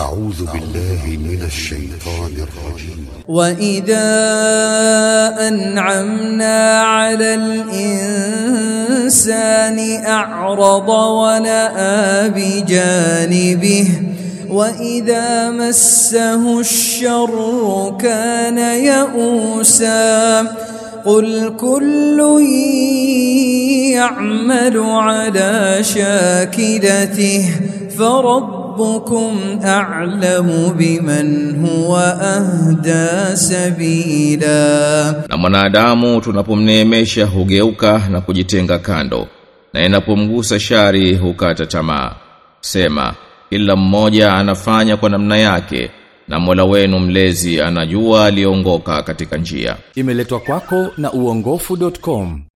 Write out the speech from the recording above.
أعوذ بالله من الشيطان الرجيم. وإذا أنعمنا على الإنسان أعرض ونأى بجانبه وإذا مسه الشر كان يئوسا قل كل يعمل على شاكلته فربكم أعلم بمن هو أهدى سبيلا. Na mwanadamu tunapomneemesha hugeuka na kujitenga kando, na inapomgusa shari hukata tamaa. Sema, kila mmoja anafanya kwa namna yake, na Mola wenu mlezi anajua aliongoka katika njia. Imeletwa kwako na uongofu.com.